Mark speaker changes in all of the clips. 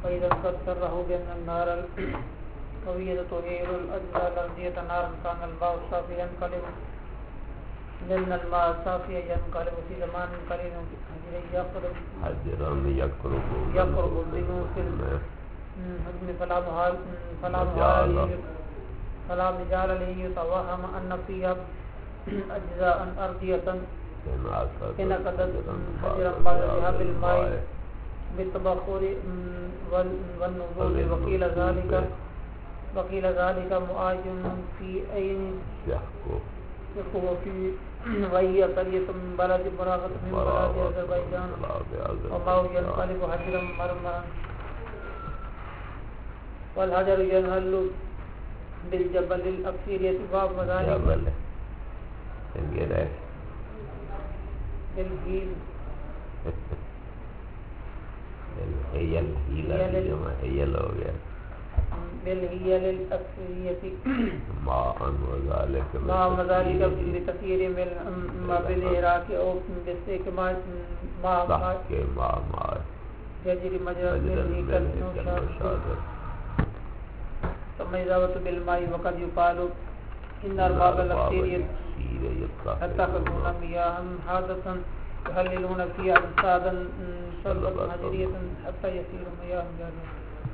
Speaker 1: فإذا فسره بأن النار القوية تهيل الأجزاء الأرضية نارا كان الماء الصافي ينقلب لأن الماء الصافي ينقلب في زمان قليل يقرب منه في الحجم فلا مجال له يتوهم أن فيها أجزاء أرضية انعقدت حجرا بعد ذهاب الماء بالتبخر والنزول وقيل ذلك معاج في أين يحكم في وهي قرية من بلد مراغة من بلاد أذربيجان وماء ينقلب حجرا مرمرا والحجر ينهل بالجبل الأكسيرية باب ذلك بالهيل بالهيل الأكسيرية ماء وذلك بكثير من ما بالعراق أو بالسيك ماء يجري مجرى الملح كالنشاط ثم إضافة بالماء وقد يقال إن أرباب الأكسيرية يتخذون مياها حادثا يحللون فيها أجسادا صلبة حجرية حتى يصير مياه جارية.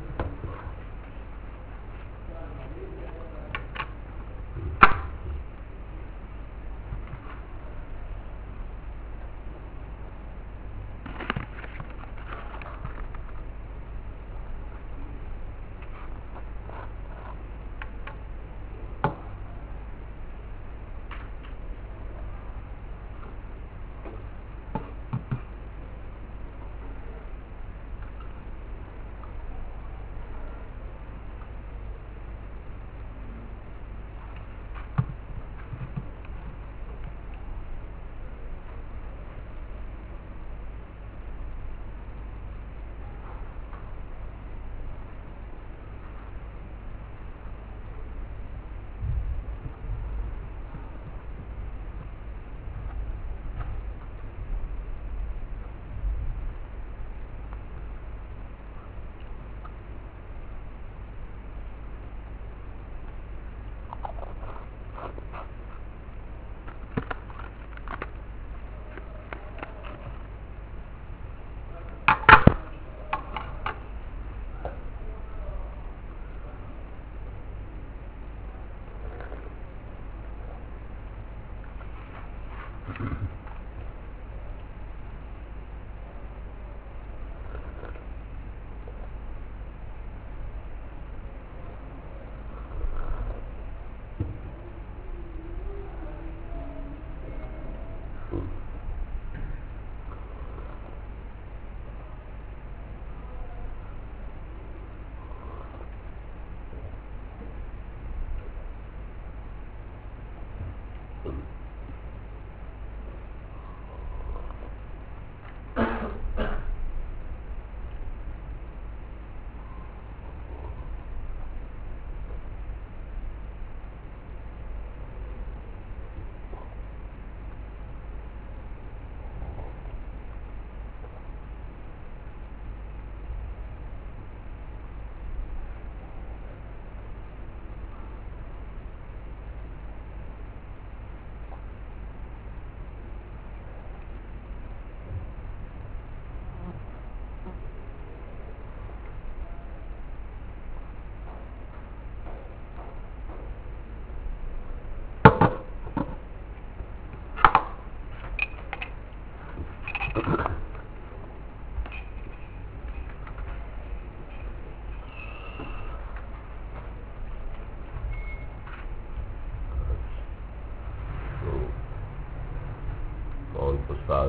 Speaker 2: ساتھ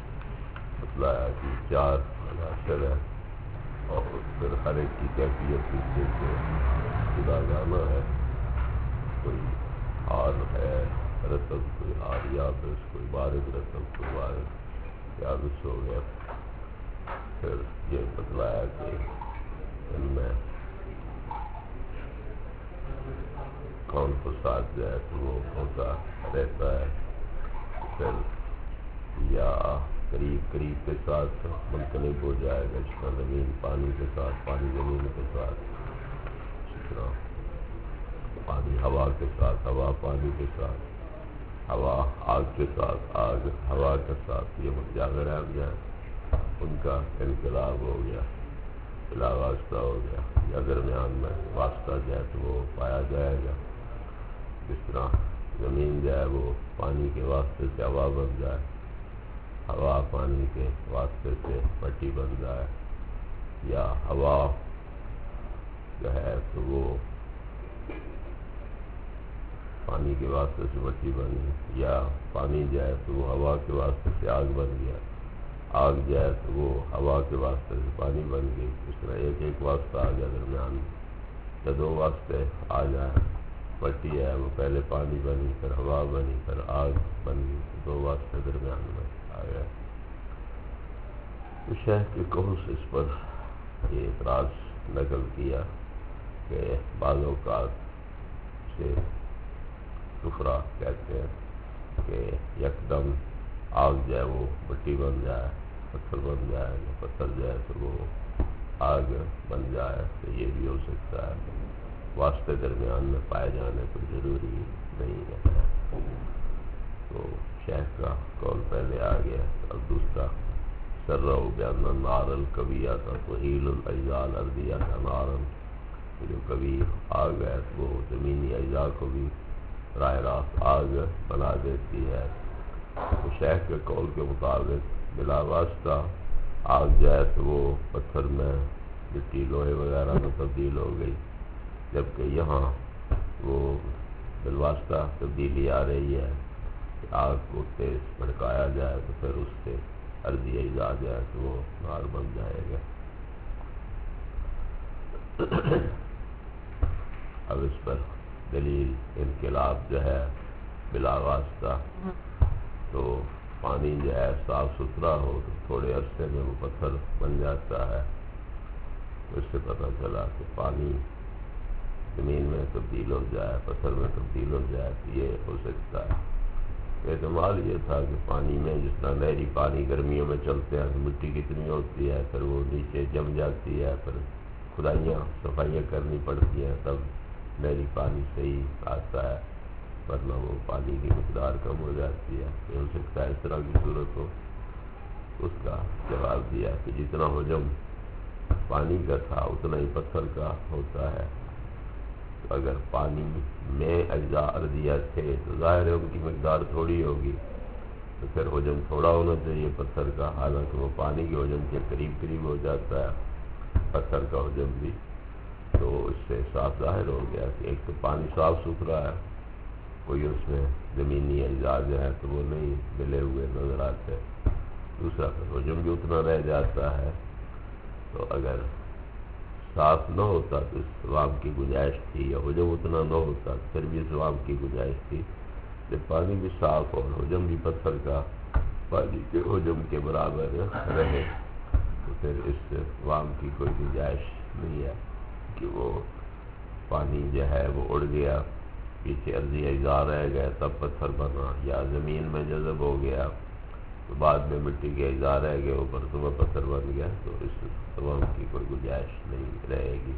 Speaker 2: بتلایا کہ چار عناصر ہیں اور پھر ہر ایک کی کیفیت سے جدا جانا ہے. کوئی حال ہے رسم، کوئی حال یابس، کوئی بارد رسم، کوئی بارد یابس ہو گیا. پھر یہ بتلایا کہ ان میں کون کو ساتھ جائے تو وہ ہوتا رہتا ہے. پھر یا قریب قریب کے ساتھ منقلب ہو جائے گا، جس طرح زمین پانی کے ساتھ، پانی زمین کے ساتھ، اسی طرح پانی ہوا کے ساتھ، ہوا پانی کے ساتھ، ہوا آگ کے ساتھ، آگ ہوا کے ساتھ، یہ متجاورات جو ہیں ان کا انقلاب ہو گیا، بلا واسطہ ہو گیا، یا درمیان میں واسطہ جو ہے تو وہ پایا جائے گا۔ جس طرح زمین جو ہے وہ پانی کے واسطے سے ہوا بن جائے، ہوا پانی کے واسطے سے مٹی بن جائے، یا ہوا جو ہے تو وہ پانی کے واسطے سے مٹی بنی، یا پانی جو ہے تو وہ ہوا کے واسطے سے آگ بن گیا، آگ جو ہے تو وہ ہوا کے واسطے سے پانی بن گئی۔ اس طرح ایک ایک واسطہ آ گیا درمیان میں، یا دو واسطے آ جائیں، مٹی ہے وہ پہلے پانی بنی، پھر ہوا بنی، پھر آگ بن گئی، دو واسطے درمیان میں آ گئے۔ تو شیخ کے قول سے اس پر یہ اعتراض نقل کیا کہ بعض اوقات سے کفرا کہتے ہیں کہ یکدم آگ جو ہے وہ مٹی بن جائے، پتھر بن جائے، پتھر جو ہے تو وہ آگ بن جائے، تو یہ بھی ہو سکتا ہے، واسطے درمیان میں پائے جانے کو ضروری نہیں ہے۔ تو شیخ کا قول پہلے آ گیا، اور دوسرا سرّو بأن النار القویہ تحیل الاجزاء الارضیہ نارا، جو کبھی آگ ہے وہ زمینی اجزاء کو بھی راہ راست آگ بنا دیتی ہے۔ تو شیخ کے قول کے مطابق بلا واسطہ آگ جو ہے تو وہ پتھر میں، مٹی لوہے وغیرہ میں تبدیل ہو گئی، جبکہ یہاں وہ بالواسطہ تبدیلی آ رہی ہے کہ آگ کو تیز بھڑکایا جائے تو پھر اس سے ارضی اجزاء جو ہے تو وہ نار بن جائے گا۔ اب اس پر دلیل انقلاب جو ہے بلا واسطہ، تو پانی جو ہے صاف ستھرا ہو تو تھوڑے عرصے میں وہ پتھر بن جاتا ہے، اس سے پتہ چلا کہ پانی زمین میں تبدیل ہو جائے، پتھر میں تبدیل ہو جائے، تو یہ ہو سکتا ہے۔ احتمال یہ تھا کہ پانی میں جس طرح نہری پانی گرمیوں میں چلتے ہیں تو مٹی کتنی ہوتی ہے، پھر وہ نیچے جم جاتی ہے، پھر کھدائیاں صفائیاں کرنی پڑتی ہیں، تب نہری پانی صحیح آتا ہے، ورنہ وہ پانی کی مقدار کم ہو جاتی ہے۔ یہ ہو سکتا ہے اس طرح کی صورت ہو۔ اس کا جواب دیا کہ جتنا حجم پانی کا تھا اتنا ہی پتھر کا ہوتا ہے، تو اگر پانی میں اجزاء ارضیہ تھے تو ظاہر ہے ان کی مقدار تھوڑی ہوگی، تو پھر حجم تھوڑا ہونا چاہیے پتھر کا، حالانکہ وہ پانی کے حجم کے قریب قریب ہو جاتا ہے پتھر کا حجم بھی۔ تو اس سے صاف ظاہر ہو گیا کہ ایک تو پانی صاف ستھرا ہے، کوئی اس میں زمینی اجزاء جو ہے تو وہ نہیں ملے ہوئے نظر آتے، دوسرا پھر حجم بھی اتنا رہ جاتا ہے۔ تو اگر صاف نہ ہوتا تو اس سواب کی گنجائش تھی، یا حجم اتنا نہ ہوتا پھر بھی سواب کی گنجائش تھی، جب پانی بھی صاف اور حجم بھی پتھر کا پانی کے حجم کے برابر رہے تو پھر اس سواب کی کوئی گنجائش نہیں ہے کہ وہ پانی جو ہے وہ اڑ گیا، پیچھے ارضی اجزاء رہ گئے تب پتھر بنا، یا زمین میں جذب ہو گیا تو بعد میں مٹی کے اجزاء رہ گئے اوپر تو وہ پتھر بن گیا، تو اس تمام کی کوئی گنجائش نہیں رہے گی،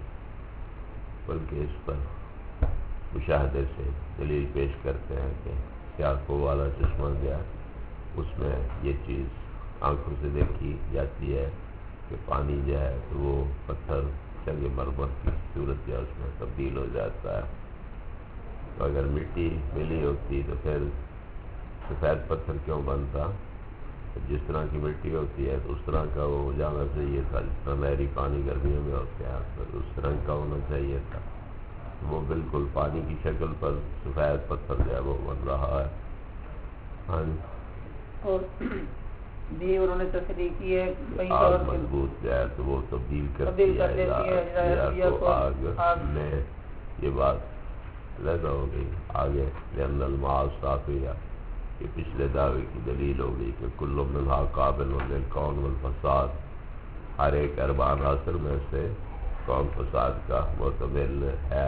Speaker 2: بلکہ اس پر مشاہدے سے دلیل پیش کرتے ہیں کہ سیاقوں والا چشمہ گیا، اس میں یہ چیز آنکھوں سے دیکھی جاتی ہے کہ پانی جو ہے تو وہ پتھر سنگ مرمر کی صورت یا اس میں تبدیل ہو جاتا ہے۔ تو اگر مٹی ملی ہوتی تو پھر سفید پتھر کیوں بنتا؟ جس طرح کی مٹی ہوتی ہے تو اس طرح کا وہ ہو جانا چاہیے تھا، جس طرح نہری پانی گرمیوں میں ہوتے ہیں پھر اس طرح کا ہونا چاہیے تھا، وہ بالکل پانی کی شکل پر سفید پتھر جو ہے وہ بن رہا ہے۔ ہاں جی،
Speaker 1: اور بھی انہوں نے تصریح کی ہے
Speaker 2: آگ مضبوط جو ہے تو وہ تبدیل کرتی ہے کو آگ میں، یہ بات لگا ہو گئی آگے لأن الماء صافیہ، یہ پچھلے دعوے کی دلیل ہو گئی کہ کل منہا قابل للکون والفساد، ہر ایک اربع عناصر میں سے کون فساد کا محتمل ہے،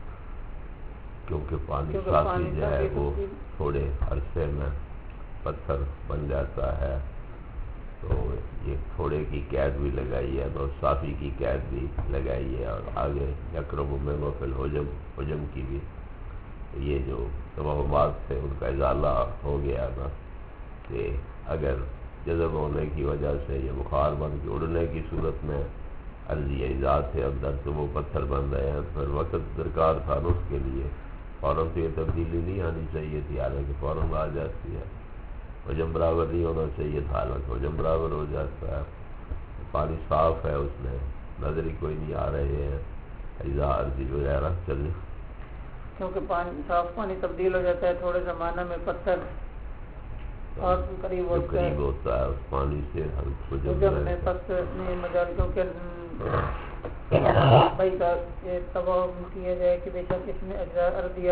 Speaker 2: کیونکہ پانی صافی جو ہے وہ تھوڑے عرصے میں پتھر بن جاتا ہے، تو یہ تھوڑے کی قید بھی لگائی ہے، تو صافی کی قید بھی لگائی ہے، اور آگے یقرب میں فی الحجم کی بھی. یہ جو توہمات تھے ان کا ازالہ ہو گیا نا، کہ اگر جذب ہونے کی وجہ سے یہ بخار بن کے اڑنے کی صورت میں عرضی ایجاد ہے اندر، تو وہ پتھر بن رہے ہیں. پھر وقت درکار تھا اس کے لیے، فوراً تو یہ تبدیلی نہیں آنی چاہیے تھی، حالانکہ فوراً آ جاتی ہے. حجم برابر نہیں ہونا چاہیے تھا، حالانکہ حجم برابر ہو جاتا ہے. پانی صاف ہے، اس میں نظر ہی کوئی نہیں آ رہے ہیں اجزاء عرضی وغیرہ. چلے
Speaker 1: کیونکہ صاف پانی تبدیل ہو جاتا ہے تھوڑے زمانے میں پتھر اور قریب
Speaker 2: ہوتا ہے اس پانی سے
Speaker 1: حجم میں پتھر نہیں مجال. کیونکہ بھائی کا یہ توہم کیا جائے کہ بے شک اس میں اجزاء عرضیہ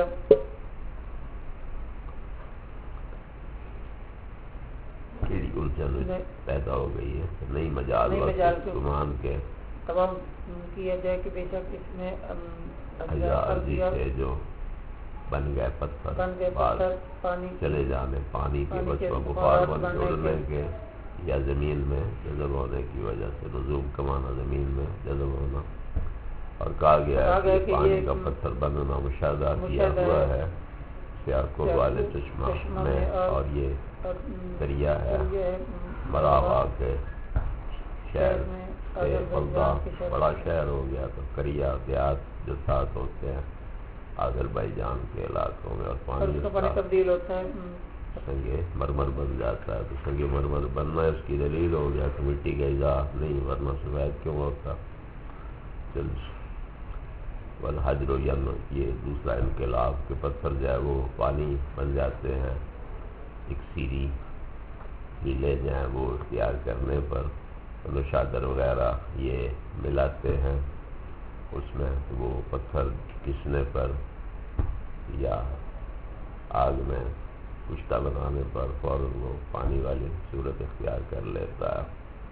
Speaker 2: الجھن پیدا ہو گئی ہے، نئی مجال گمان کے
Speaker 1: توہم کیا جائے کہ بے شک اس میں
Speaker 2: اجزاء عرضی سے جو بن گئے پتھر پانی چلے جانے، پانی کے بخار بن کے اڑنے کے، یا زمین میں جذب ہونے کی وجہ سے نزول کمانا، زمین میں جذب ہونا. اور کہا گیا ہے کہ پانی کا پتھر بننا مشاہدہ کیا ہوا ہے سیاکو والے چشمہ میں. اور یہ دریا ہے مراوا کے شہر سے بلدا بڑا شہر ہو گیا، تو کریا دیہات جو ساتھ ہوتے ہیں آذربائیجان کے علاقوں میں، اور پانی
Speaker 1: تبدیل ہوتا ہے،
Speaker 2: سنگ مرمر بن جاتا ہے. تو سنگ مرمر بننا اس کی دلیل ہو گیا کہ مٹی کا اضاء نہیں، ورنہ سفید کیوں ہوتا. چل والحجر یہ دوسرا انقلاب کے پتھر جو ہے وہ پانی بن جاتے ہیں. ایک سیری ہیلے جو ہیں وہ اختیار کرنے پر نشادر وغیرہ یہ ملاتے ہیں اس میں، وہ پتھر کسنے پر یا آگ میں کشتہ بنانے پر فوراً وہ پانی والی صورت اختیار کر لیتا ہے.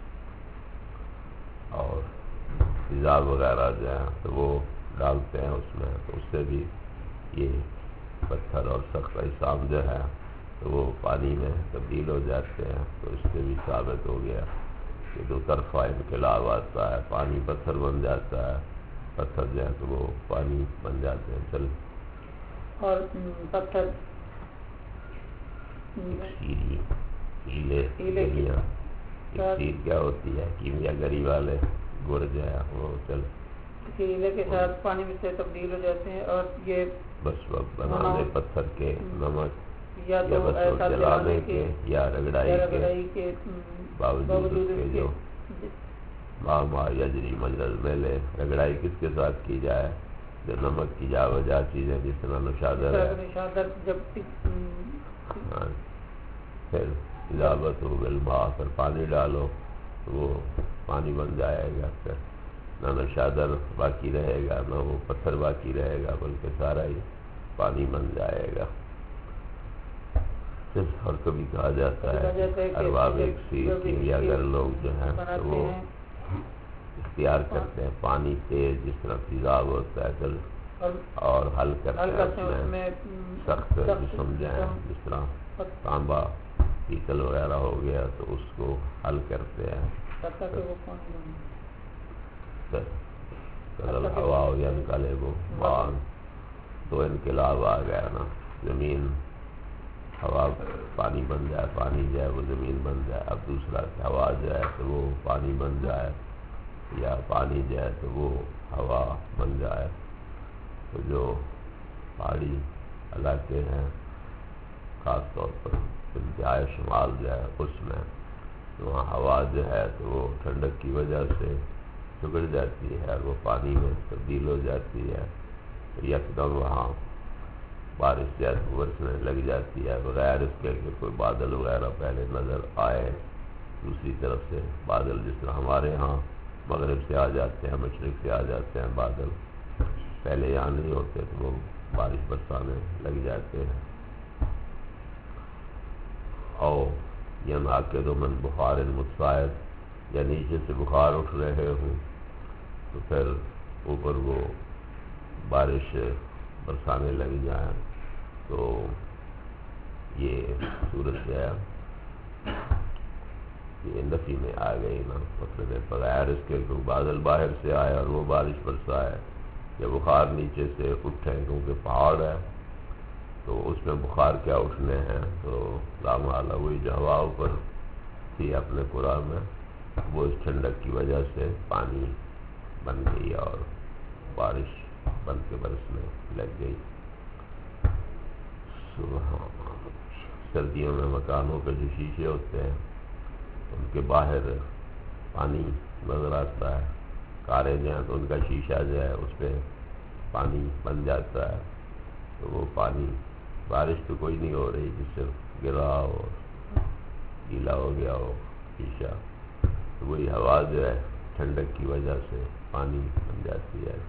Speaker 2: اور تیزاب وغیرہ جو ہیں تو وہ ڈالتے ہیں اس میں، تو اس سے بھی یہ پتھر اور سخت اجسام جو ہے تو وہ پانی میں تبدیل ہو جاتے ہیں. تو اس سے بھی ثابت ہو گیا کہ دو طرفہ انقلاب آتا ہے، پانی پتھر بن جاتا ہے، پتھر جو ہے تو وہ پانی بن جاتے ہیں. چل
Speaker 1: اور پتھر
Speaker 2: ایک کیا ہوتی ہے کیمیا گری والے گڑ جو ہے وہ چل
Speaker 1: ہیلے کے ساتھ پانی میں سے تبدیل ہو جاتے ہیں. اور یہ
Speaker 2: بس بنانے پتھر کے نمک
Speaker 1: یا تو ایسا
Speaker 2: جلانے کے یا رگڑائی کے باوجود اس کے جو ماں یجری مجرد میلے، رگڑائی کس کے ساتھ کی جائے؟ جو نمک کی جا وجہ چیزیں جس طرح نشادر ہے، پھر اضافت ہو بالماء، پھر پانی ڈالو تو وہ پانی بن جائے گا. پھر نہ نشادر باقی رہے گا نہ وہ پتھر باقی رہے گا، بلکہ سارا ہی پانی بن جائے گا. اور کبھی کہا جاتا ہے ارباب اکسیر کیمیاگر لوگ جو ہیں تو وہ اختیار کرتے ہیں پانی تیز جس طرح تیزاب ہوتا ہے اور حل کرتے ہیں اس میں سخت جسم جو ہیں، جس طرح تانبا پیتل وغیرہ ہو گیا تو اس کو حل کرتے ہیں. ہوا ہو یا نکالے وہ بعض دو انقلاب آ گیا نا، زمین ہوا پانی بن جائے، پانی جو ہے وہ زمین بن جائے. اب دوسرا ہوا جو ہے تو وہ پانی بن جائے، یا پانی جو ہے تو وہ ہوا بن جائے. تو جو پہاڑی علاقے ہیں خاص طور پر انتہائی شمال جو ہے اس میں، تو وہاں ہوا جو ہے تو وہ ٹھنڈک کی وجہ سے سگڑ جاتی ہے اور وہ پانی میں تبدیل ہو جاتی ہے. یکدم وہاں بارش جیسے برسنے لگ جاتی ہے بغیر اس کے کہ کوئی بادل وغیرہ پہلے نظر آئے. دوسری طرف سے بادل جس طرح ہمارے ہاں مغرب سے آ جاتے ہیں، مشرق سے آ جاتے ہیں بادل، پہلے یہاں نہیں ہوتے تو وہ بارش برسانے لگ جاتے ہیں. اور یہ ناقد و من بخار متصاعد، یا نیچے سے بخار اٹھ رہے ہوں تو پھر اوپر وہ بارش برسانے لگ جائیں، تو یہ صورت ہے یہ نفی میں آ گئی نا، مطلب بغیر اس کے کوئی بادل باہر سے آئے اور وہ بارش برسائے یا بخار نیچے سے اٹھے، کیونکہ پہاڑ ہے تو اس میں بخار کیا اٹھنے ہیں، تو لا محالہ وہی جو ہوا اوپر تھی اپنے قرآن میں وہ اس ٹھنڈک کی وجہ سے پانی بن گئی اور بارش بن کے برسنے لگ گئی۔ سردیوں میں مکانوں کے جو شیشے ہوتے ہیں ان کے باہر پانی نظر آتا ہے، کاریں جو ہیں تو ان کا شیشہ جو ہے اس پہ پانی بن جاتا ہے، تو وہ پانی بارش تو کوئی نہیں ہو رہی، جس سے گرا ہو گیلا ہو گیا ہو شیشہ، تو وہی ہوا جو ہے ٹھنڈک کی وجہ سے پانی بن جاتی ہے۔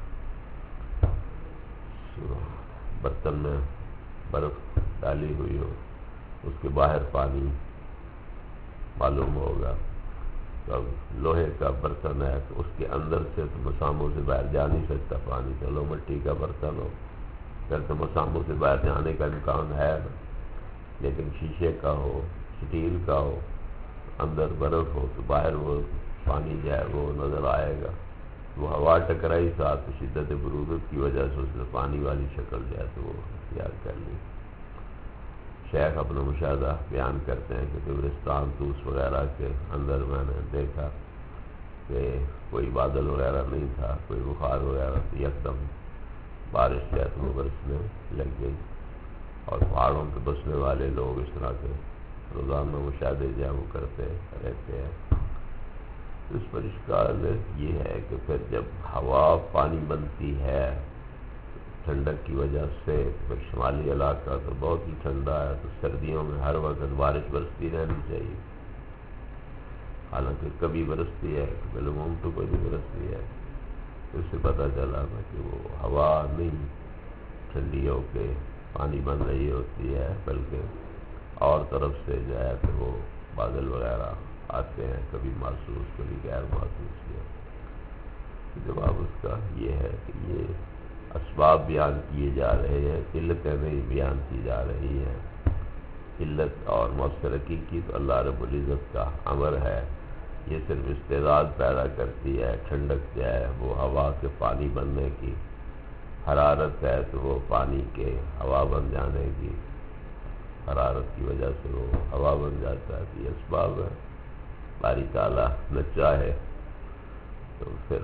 Speaker 2: برتن میں برف ڈالی ہوئی ہو اس کے باہر پانی معلوم ہوگا، تو اب لوہے کا برتن ہے تو اس کے اندر سے تو مساموں سے باہر جا نہیں سکتا پانی، چلو مٹی کا برتن ہو پھر تو مساموں سے باہر جانے کا امکان ہے نا، لیکن شیشے کا ہو سٹیل کا ہو اندر برف ہو تو باہر وہ پانی جو ہے وہ نظر آئے گا، وہ ہوا ٹکرائی ساتھ شدت برودت کی وجہ سے اس نے پانی والی شکل جو ہے تو وہ اختیار کر لی۔ شیخ اپنا مشاہدہ بیان کرتے ہیں کہ قبرستان طوس وغیرہ کے اندر میں نے دیکھا کہ کوئی بادل وغیرہ نہیں تھا، کوئی بخار وغیرہ، یکدم بارش جو ہے تو وہ برسنے لگ گئی، اور پہاڑوں پہ بسنے والے لوگ اس طرح کے روزانہ مشاہدے جو ہے وہ کرتے رہتے ہیں۔ اس پر اشکال یہ ہے کہ پھر جب ہوا پانی بنتی ہے ٹھنڈک کی وجہ سے، پھر شمالی علاقہ تو بہت ہی ٹھنڈا ہے، تو سردیوں میں ہر وقت بارش برستی رہنی چاہیے، حالانکہ کبھی برستی ہے بالعموم تو کبھی برستی ہے، تو اس سے پتہ چلا نا کہ وہ ہوا نہیں ٹھنڈی ہو کے پانی بن رہی ہوتی ہے، بلکہ اور طرف سے جو ہے کہ وہ بادل وغیرہ آتے ہیں، کبھی محسوس کبھی غیر محسوس ہے۔ جواب اس کا یہ ہے کہ یہ اسباب بیان کیے جا رہے ہیں، علتیں نہیں بیان کی جا رہی ہیں۔ علت اور مؤثر حقیقی تو اللہ رب العزت کا امر ہے، یہ صرف استعداد پیدا کرتی ہے، ٹھنڈک جو ہے وہ ہوا کے پانی بننے کی، حرارت ہے تو وہ پانی کے ہوا بن جانے کی، حرارت کی وجہ سے وہ ہوا بن جاتا ہے، یہ اسباب ہے۔ باری تعالیٰ نہ چاہے تو پھر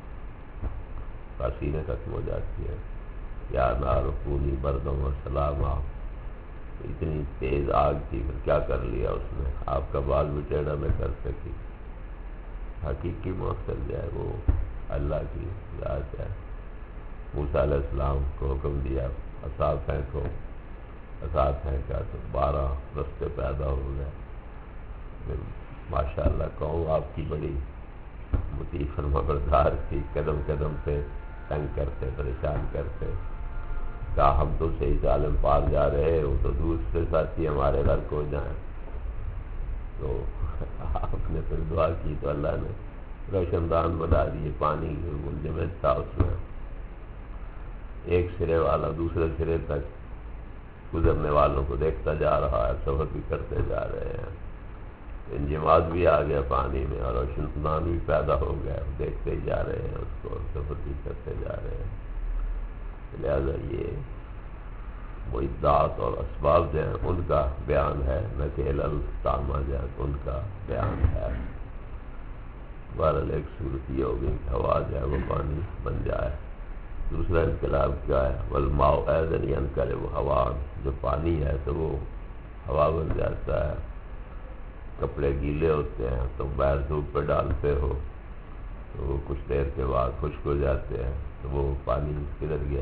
Speaker 2: پسینے ختم ہو جاتی ہے، یا نار کونی بردم و سلاما، اتنی تیز آگ تھی پھر کیا کر لیا اس نے، آپ کا بال بھی ٹیڑھا نہ کر سکی۔ حقیقی مؤثر جو ہے وہ اللہ کی ذات ہے۔ موسیٰ علیہ السلام کو حکم دیا عصا پھینکو، عصا پھینکا تو 12 رستے پیدا ہو گئے۔ پھر ماشاءاللہ قوم آپ کی بڑی مطیع فرمانبردار تھی، قدم قدم پہ تنگ کرتے پریشان کرتے، کہا ہم تو صحیح عالم پار جا رہے ہو تو دوسرے ساتھی ہمارے گھر کو جائیں، تو آپ نے پھر دعا کی تو اللہ نے روشن دان بنا دیے، پانی منجمد تھا اس میں، ایک سرے والا دوسرے سرے تک گزرنے والوں کو دیکھتا جا رہا ہے، سفر بھی کرتے جا رہے ہیں، انجماد بھی آ گیا پانی میں اور روشن دان بھی پیدا ہو گیا، دیکھتے ہی جا رہے ہیں اس کو، سفر بھی کرتے جا رہے ہیں۔ لہذا یہ معدات اور اسباب جو ہیں ان کا بیان ہے، نہ کہ علل تامہ جو ہے ان کا بیان ہے۔ بہرحال ایک صورت یہ ہوگی کہ ہوا جو ہے وہ پانی بن جائے۔ دوسرا انقلاب کیا ہے، والماء ایضا ينقلب ہوا، جو پانی ہے تو وہ ہوا بن جاتا ہے۔ کپڑے گیلے ہوتے ہیں تو باہر دھوپ پہ ڈالتے ہو تو وہ کچھ دیر کے بعد خشک ہو جاتے ہیں، تو وہ پانی کدھر گیا؟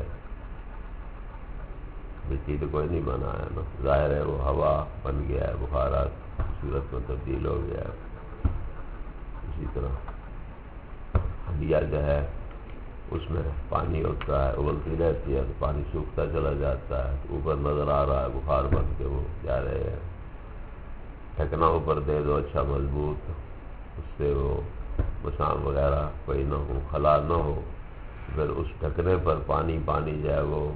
Speaker 2: مٹی تو کوئی نہیں بنا ہے نا، ظاہر ہے وہ ہوا بن گیا ہے، بخارات صورت میں تبدیل ہو گیا ہے۔ اسی طرح ہڈیا جو ہے اس میں پانی ہوتا ہے، ابلتی رہتی ہے تو پانی سوکھتا چلا جاتا ہے، تو اوپر نظر آ رہا ہے بخار بن کے وہ جا رہے ہیں۔ ڈھکنا اوپر دے دو اچھا مضبوط، اس سے وہ مسام وغیرہ کوئی نہ ہو، خلا نہ ہو، پھر اس ڈھکنے پر پانی جو ہے وہ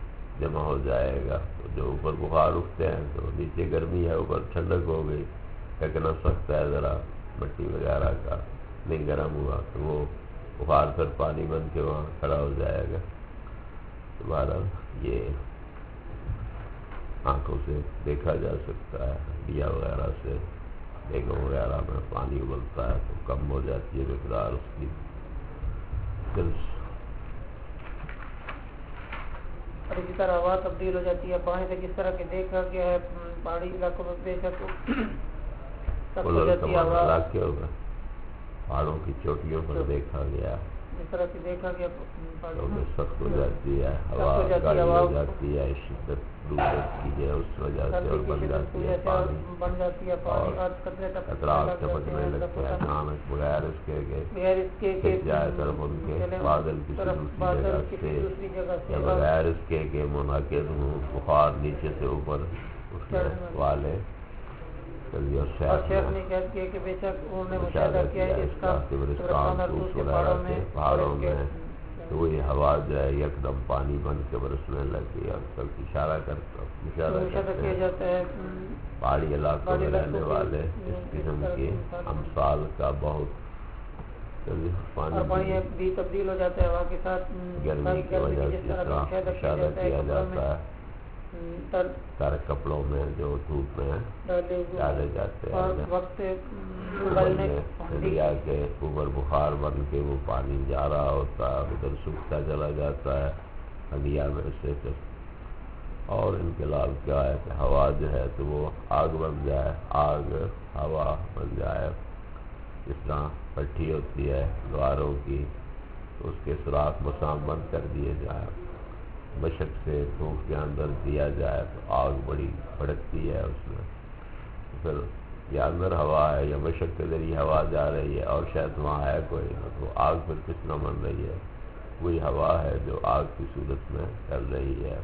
Speaker 2: جمع ہو جائے گا، جو اوپر بخار اٹھتے ہیں تو نیچے گرمی ہے اوپر ٹھنڈک ہو گئی، پھینکنا سخت ہے ذرا مٹی وغیرہ کا، نہیں گرم ہوا تو وہ بخار پھر پانی بن کے وہاں کھڑا ہو جائے گا. دوبارہ یہ آنکھوں سے دیکھا جا سکتا ہے، دیا وغیرہ سے دیگوں وغیرہ میں پانی ابلتا ہے تو کم ہو جاتی ہے مقدار اس کی.
Speaker 1: اور اسی طرح ہوا تبدیل ہو جاتی ہے پانی سے، جس طرح کہ دیکھا گیا ہے پہاڑی علاقوں میں بے شک سخت ہو جاتی ہے ہوا،
Speaker 2: پہاڑوں کی چوٹیوں پر دیکھا گیا
Speaker 1: جس طرح کہ دیکھا گیا
Speaker 2: تو سخت ہو جاتی ہے ہوا، گاڑی ہو جاتی ہے، شدت دوسرت کی ہے اس وجہ سے اور بن جاتی ہے پانی، اور اطراف چمکنے لگتے ہیں اچانک بغیر اس کے پھر جائے طرف ان کے بادل کسی دوسری جگہ سے، یا بغیر اس کے کہ منعقد ہوں بخار نیچے سے اوپر اٹھنے والے.
Speaker 1: اور شیخ نے کہا کہ بے شک انہوں نے مشاہدہ کیا ہے اس کا
Speaker 2: پہاڑوں میں تو وہی ہوا جو ہے یکدم پانی بن کے برسنے لگی. اب تک اشارہ کرتا مشاہدہ
Speaker 1: کیا جاتا ہے
Speaker 2: پہاڑی علاقوں میں رہنے والے اس قسم کے امثال کا بہت
Speaker 1: پانی بھی تبدیل ہو جاتا ہے ہوا کے ساتھ،
Speaker 2: گرمی کی وجہ سے مشاہدہ کیا جاتا ہے. سارے کپڑوں میں جو دھوپ میں ڈالے جاتے ہیں
Speaker 1: وقت
Speaker 2: دریا کے اوپر بخار بن کے وہ پانی جا رہا ہوتا ہے، ادھر سوکھتا چلا جاتا ہے ہنڈیا میں سے. اور انقلاب کیا ہے کہ ہوا جو ہے تو وہ آگ بن جائے، آگ ہوا بن جائے. جس طرح پٹھی ہوتی ہے لوہاروں کی تو اس کے سوراخ مسام بند کر دیے جائے، مشق سے پھونک کے اندر دیا جائے تو آگ بڑی بھڑکتی ہے اس میں. پھر یا اندر ہوا ہے یا مشق کے ذریعے ہوا جا رہی ہے اور شاید وہاں ہے کوئی نہ تو آگ پھر کس طرح بن رہی ہے، وہی ہوا ہے جو آگ کی صورت میں چل رہی ہے.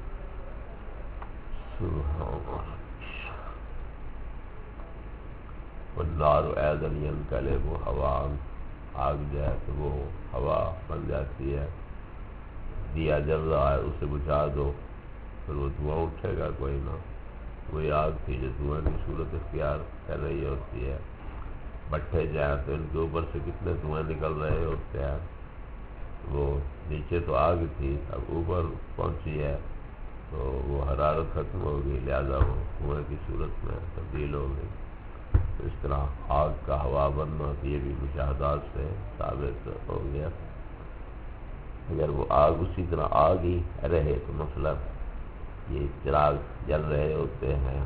Speaker 2: والنار ایضا ينقلب ہوا، آگ جو ہے تو وہ ہوا بن جاتی ہے. دیا جل رہا ہے اسے بجھا دو پھر وہ دھواں اٹھے گا کوئی نہ، وہی آگ تھی جو دھواں کی صورت اختیار کر رہی ہوتی ہے. بٹھے جائیں تو ان کے اوپر سے کتنے دھوئیں نکل رہے ہوتے ہیں. وہ نیچے تو آگ تھی اب اوپر پہنچی ہے تو وہ حرارت ختم ہو گئی، لہذا وہ دھوئیں کی صورت میں تبدیل ہو گئی. اس طرح آگ کا ہوا بننا یہ بھی مشاہدات سے ثابت ہو گیا. اگر وہ آگ اسی طرح آگ ہی رہے تو مثلا یہ چراغ جل رہے ہوتے ہیں،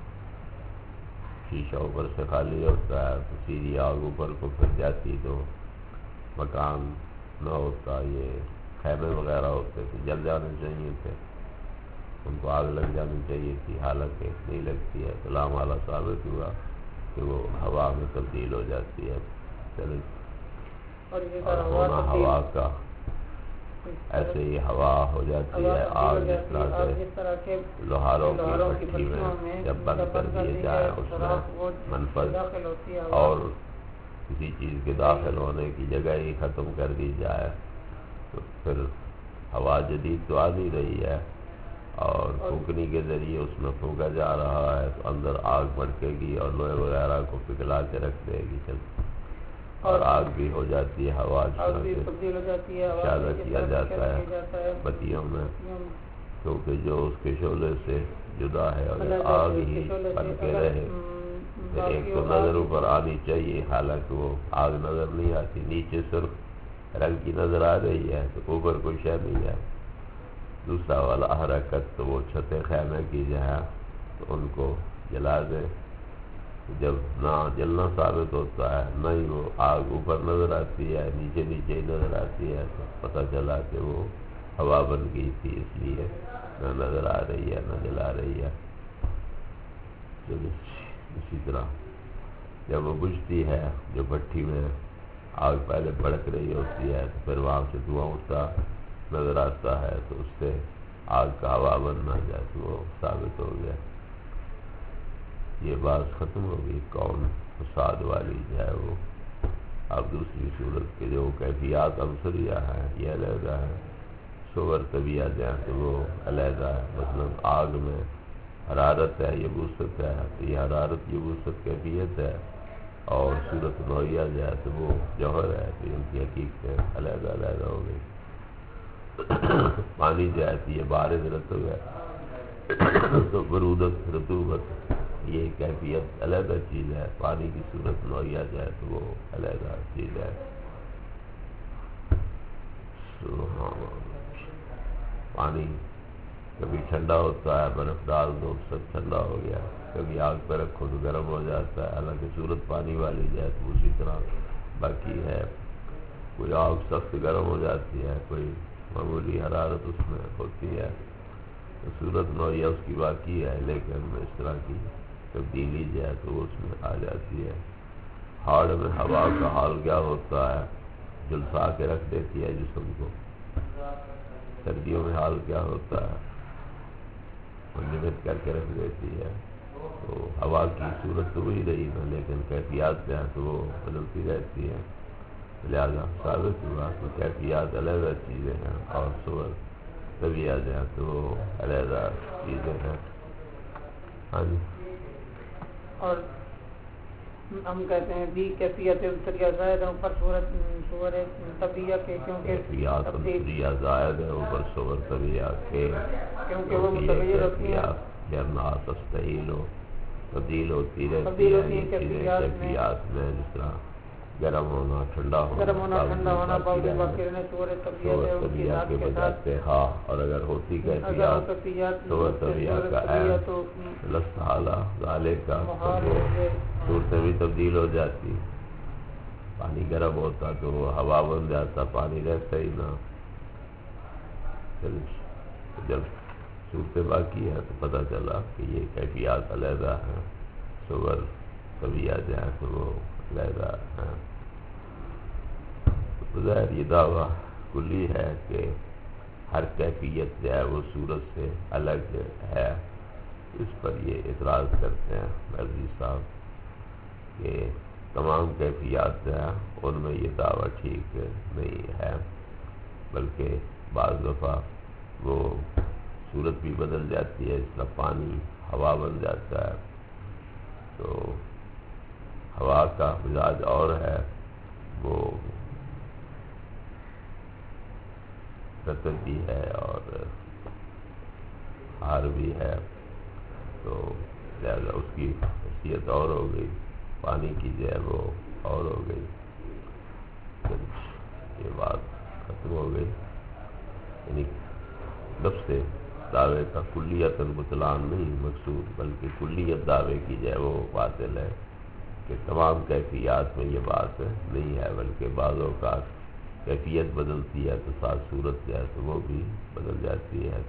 Speaker 2: شیشہ اوپر سے خالی ہوتا ہے تو سیدھی آگ اوپر کو پھر جاتی تو مکان نہ ہوتا، یہ خیمے وغیرہ ہوتے تو جل جانے چاہیے تھے، ان کو آگ لگ جانی چاہیے تھی، حالانکہ نہیں لگتی ہے. تو لامحالہ ثابت ہوا کہ وہ ہوا میں تبدیل ہو جاتی ہے. چلے اور ہونا ہوا کا ایسے ہی ہوا ہو جاتی ہے. آگ جس طرح سے لوہاروں کی بھٹی میں جب بند کر دیے جائے اس میں منفذ اور کسی چیز کے داخل ہونے کی جگہ ہی ختم کر دی جائے تو پھر ہوا جدید تو آ نہیں رہی ہے اور پھونکنے کے ذریعے اس میں پھونکا جا رہا ہے تو اندر آگ بھڑکے گی اور لوہے وغیرہ کو پگھلا کے رکھ دے گی اور آگ بھی ہو جاتی ہے. ہوا مشاہدہ کیا جاتا ہے بتیوں میں کیونکہ جو اس کے شعلے سے جدا ہے اور آگ ہی بن کے رہے. ایک تو نظر اوپر آنی چاہیے، حالانکہ وہ آگ نظر نہیں آتی، نیچے صرف رنگ کی نظر آ رہی ہے تو اوپر کوئی شے نہیں ہے. دوسرا والا حرکت تو وہ چھتیں خیمے کی جائے تو ان کو جلا دے. جب نہ جلنا ثابت ہوتا ہے نہ ہی وہ آگ اوپر نظر آتی ہے، نیچے نیچے ہی نظر آتی ہے تو پتہ چلا کہ وہ ہوا بن گئی تھی، اس لیے نہ نظر آ رہی ہے نہ جلا رہی ہے. اسی طرح جب وہ بجھتی ہے، جو بھٹی میں آگ پہلے بھڑک رہی ہوتی ہے تو پھر وہاں سے دھواں اٹھتا نظر آتا ہے تو اس سے آگ کا ہوا بننا جائے تو وہ ثابت ہو گیا. یہ بات ختم ہو گئی کون فساد والی جو ہے وہ. اب دوسری صورت کے جو کیفیات عنصریہ ہیں یہ علیحدہ ہے، صور طبیعہ جو ہے تو وہ علیحدہ ہے. مثلا آگ میں حرارت ہے، یبوست ہے، تو یہ حرارت یبوست کیفیت ہے، اور صورت نوعیہ جو ہے تو وہ جوہر ہے، تو ان کی حقیقت علیحدہ علیحدہ ہو گئی۔ پانی جو ہے تو یہ بارد رطب ہے، تو برودت رطوبت یہ کیفیت علیحدہ چیز ہے، پانی کی صورت نوعیہ جو ہے تو وہ علیحدہ چیز ہے۔ پانی کبھی ٹھنڈا ہوتا ہے، برف ڈال دو سب ٹھنڈا ہو گیا، کبھی آگ پہ رکھو تو گرم ہو جاتا ہے، حالانکہ صورت پانی والی جو ہے تو اسی طرح باقی ہے۔ کوئی آگ سخت گرم ہو جاتی ہے، کوئی معمولی حرارت اس میں ہوتی ہے، تو صورت نوعیہ اس کی باقی ہے، لیکن اس طرح کی تبدیلی جو ہے تو اس میں آ جاتی ہے۔ ہاڑ میں ہوا کا حال کیا ہوتا ہے، جلسا کے رکھ دیتی ہے جسم کو۔ سردیوں میں حال کیا ہوتا ہے، منجمد کر کے رکھ دیتی ہے۔ تو ہوا کی صورت تو وہی رہی نا، لیکن کیفیات جو ہے تو وہ بدلتی رہتی ہے، لہذا ثابت ہوا کہ کیفیات علیحدہ چیزیں ہیں اور صور طبیعہ جو ہے تو وہ علیحدہ چیزیں ہیں۔ ہاں جی،
Speaker 1: اور ہم کہتے ہیں بھی کیفیت عنصریہ زائد ہے اوپر صور طبیعہ کے، کیونکہ
Speaker 2: کیفیات عنصریہ زائد ہے اوپر صور طبیعہ کے،
Speaker 1: کیونکہ وہ متغیر ہوتی ہیں،
Speaker 2: جرنا تستحیل ہو، تبدیل ہوتی رہتی ہے یہ چیزیں کیفیات میں، جس طرح گرم ہونا ٹھنڈا ہونا
Speaker 1: باقی رہنے صور
Speaker 2: طبیعہ کے بجاتے ہاں، اور اگر ہوتی کیفیات صور طبیعہ کا عین لست حالہ غالے کا، صورتیں بھی تبدیل ہو جاتی۔ پانی گرم ہوتا تو وہ ہوا بن جاتا، پانی رہتا ہی نہ۔ جب صورتیں باقی ہے تو پتہ چلا کہ یہ کیفیات علیحدہ ہیں، صور طبیعہ جو ہے تو وہ علیحدہ ہیں۔ بظاہر یہ دعویٰ کلی ہے کہ ہر کیفیت جو ہے وہ صورت سے الگ ہے۔ اس پر یہ اعتراض کرتے ہیں مرضی صاحب کہ تمام کیفیات جو ہیں ان میں یہ دعویٰ ٹھیک نہیں ہے، بلکہ بعض دفعہ وہ صورت بھی بدل جاتی ہے، اس طرح پانی ہوا بن جاتا ہے، تو ہوا کا مزاج اور ہے، وہ رطب بھی ہے اور حار بھی ہے، تو لہذا اس کی حیثیت اور ہو گئی، پانی کی جو ہے وہ اور ہو گئی۔ یہ بات ختم ہو گئی، یعنی لفظ دعوے کا کلیت البطلان نہیں مقصود، بلکہ کلیت دعوے کی جو ہے وہ باطل ہے، کہ تمام کیفیات میں یہ بات نہیں ہے، بلکہ بعض اوقات کیفیت بدلتی ہے تو ساتھ صورت جو ہے تو وہ بھی بدل جاتی ہے۔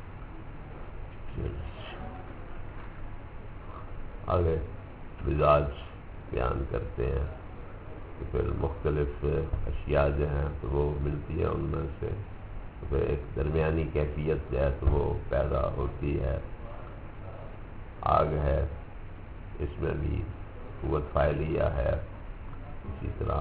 Speaker 2: آگے مزاج بیان کرتے ہیں کہ پھر مختلف اشیاء جو ہیں تو وہ ملتی ہیں، ان میں سے پھر ایک درمیانی کیفیت جو ہے تو وہ پیدا ہوتی ہے۔ آگ ہے، اس میں بھی قوت فاعلیہ ہے، اسی طرح